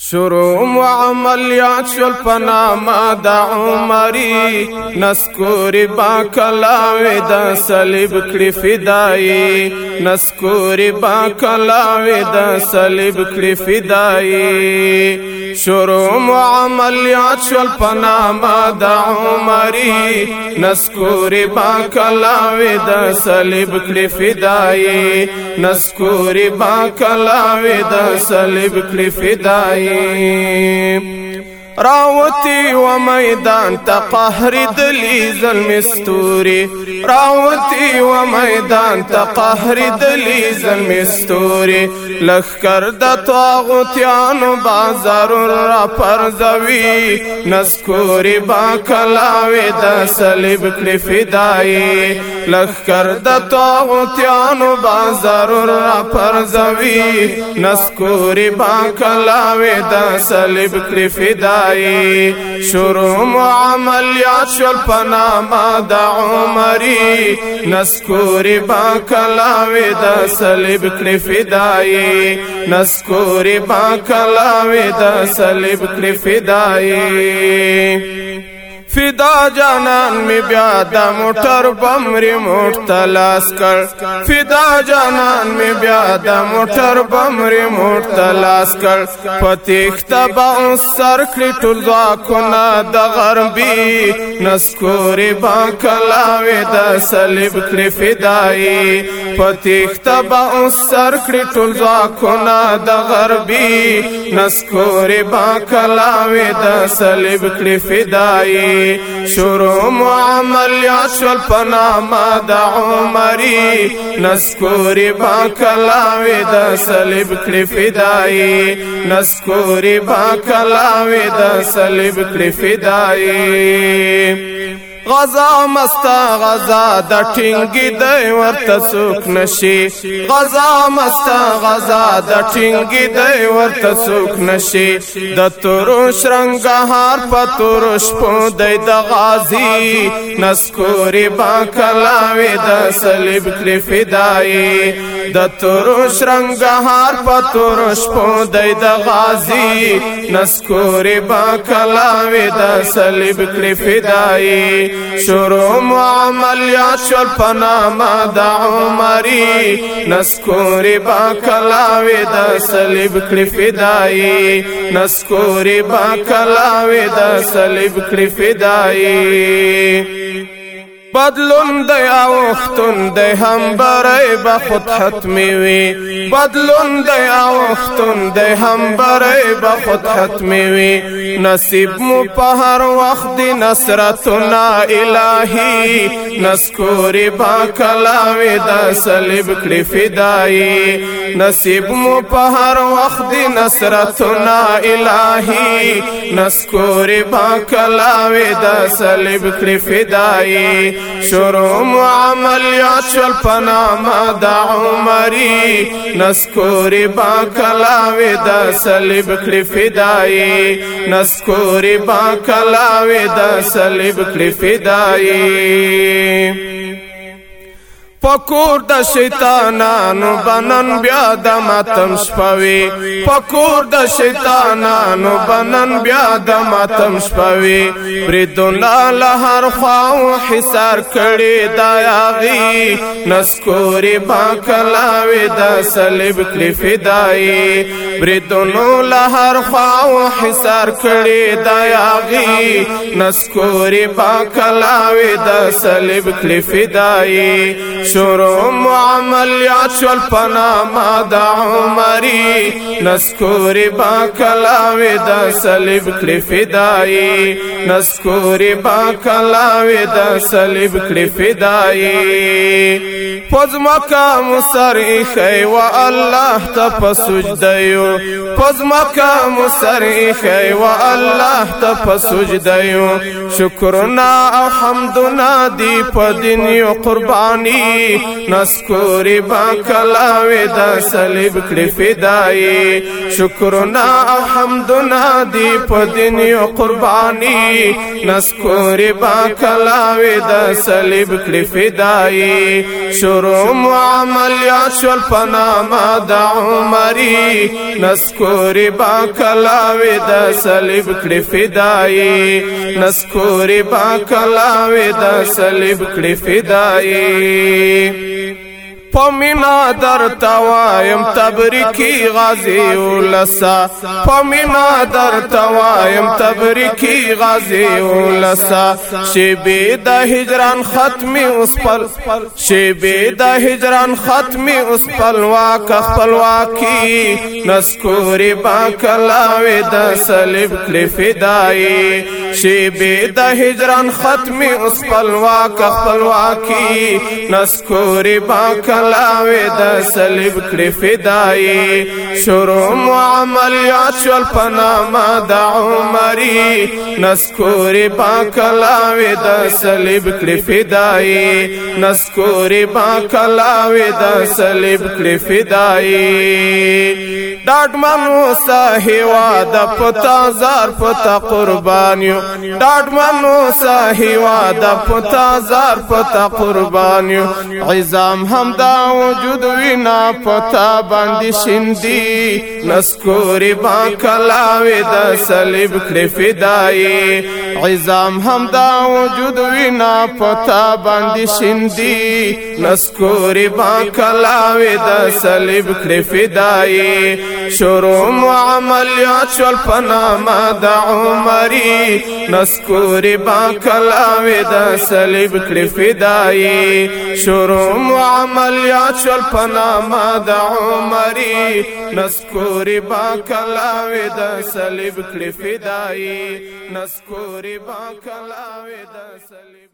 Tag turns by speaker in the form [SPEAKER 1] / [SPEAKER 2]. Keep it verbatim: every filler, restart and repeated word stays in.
[SPEAKER 1] شروع عملیات شل پنامه د عمری نسکوری با کلاوی د صلیب کړي فدایی نسکوری با کلاوی د صلیب کړي فدایی شروع عملیات شل پنامه د عمری نسکوری با کلاوی د صلیب کړي فدایی نسکوری با کلاوی د صلیب کړي فدایی راوتی و میدان تا قهر دلی ظلم ستوری راوتی و میدان تا قهر دلی ظلم ستوری لخکر د طاغوتیانو بازار را پرزوی نسکوری با کلاوی د صلیب کړي فدایی لخکر د طاغوتیانو بازار را پرزوی نسکوری با کلاوی د صلیب کړي فدایی شروع عملیات شل پنامه د عمری نسکوری با کلاوی د صلیب کړي فدایی نسکوری با کلاوی د صلیب کړي فدایی فدا جانان می بیا د موټر بم ریموټ تلاش کړ فدا جانان می بیا د موټر بم ریموټ تلاش کړ پتیخته با سر کړی ټول ځواکونه د غربي نسکوري با کلاوی د صلیب کړي فدایی پتیخته با سر کړی ټول ځواکونه د غربي نسکوري با کلاوی د صلیب کړي فدایی شروع عملیات شل پنامه د عمری نسکوری با کلاوی د صلیب کړي فدایی نسکوری با کلاوی د صلیب کړي فدایی غزا مستا غزا د ټینګي دی ورته څوک نشي غزا مستا غزا د ټینګي دی ورته څوک نشي د تورش رنگهار په تورش په دی د غازی نسکوري با کلاوی د صلیب کړي فدایی د تورش رنگهار په تورش په دی د غازی نسکوري با کلاوی د صلیب کړي فدایی شروع عملیات شل پنامه د عمری نسکوری با کلاوی د صلیب کړي فدایی نسکوری با کلاوی د صلیب کړي فدایی بدلون دی اوختون دی هم برای با خود حتمی وی بدلون دی اوختون دی هم برای با خود حتمی وی نصیب مو په هر وخت دی نصرتنا الهی نسکوری با کلاوی د صلیب کړي فدایی نصیب مو په هر وخت دی نصرتنا الهی نسکوری با کلاوی د صلیب کړي فدایی شروع عملیات شل پنامه د عمری نسکوری با کلاوی د صلیب کړي فدایی نسکوری با کلاوی د صلیب کړي فدایی پکور د شیطانانو بنن بیا د ماتم شپوي پکور د شیطانانو بنن بیا د ماتم شپوي بریدونا له هر خواو حصار کړي د یاغي نسکوري با کلاوی د صلیب کړي فدایی بریدونو له هر خواو حصار کړي د یاغي نسکوري با کلاوی د صلیب کړي فدایی شروع عملیات شل پنامه د عمری نسکوری با کلاوی د صلیب کړي فدایی نسکوری با کلاوی د صلیب کړي فدایی پزماکا مسرخی و الله ته پسجدیو پزماکا مسرخی و الله ته پسجدیو شکرنا او حمدنا دی په دنیا قربانی نسکوری با کلاوی د صلیب کړي فدایی شکرنا او حمدنا دی په دنیا قربانی نسکوری با کلاوی د صلیب کړي فدایي شروع عملیات شول پنامه د عمري نسکوری با کلاوی د صلیب کړي فدایي نسکوری با کلاوی د صلیب کړي فدایي پمینا در توایم تبریکی غازی ولسا پمینا در توایم تبریکی غازی ولسا شیبی د هجران ختمی اسپل شیبی د هجران ختمی اسپل واک خپل واکی نسکوری با کلاوی د صلیب کړي فدایي شیبی د هجران ختمی اسپل واک خپل واکی نسکوری با کلاوی د صلیب کړي فدایي شروع عملیات شول پنامه د عمري نسکوری با کلاوی د صلیب کړي فدایي نسکوری با کلاوی د صلیب کړي فدایي ډاډمنو ساهوا د پتا زار پتا قربانیو ډاډمنو ساهوا د پتا زار پتا قربانیو عظام هم دا وجود وینا پتا باندې شندي نسکوری با کلاوی د صلیب کړي فدایي عظام هم دا وجود وینا پتا باندې شندي نسکوری با کلاوی د صلیب کړي فدایي شروع عملیات شول پنامه د عمري نسکوری با کلاوی د صلیب کړي فدایي شروع عملیات شول پنامه د عمري نسکوری با کلاوی د صلیب کړي فدایي نسکوری با کلاوی د صلیب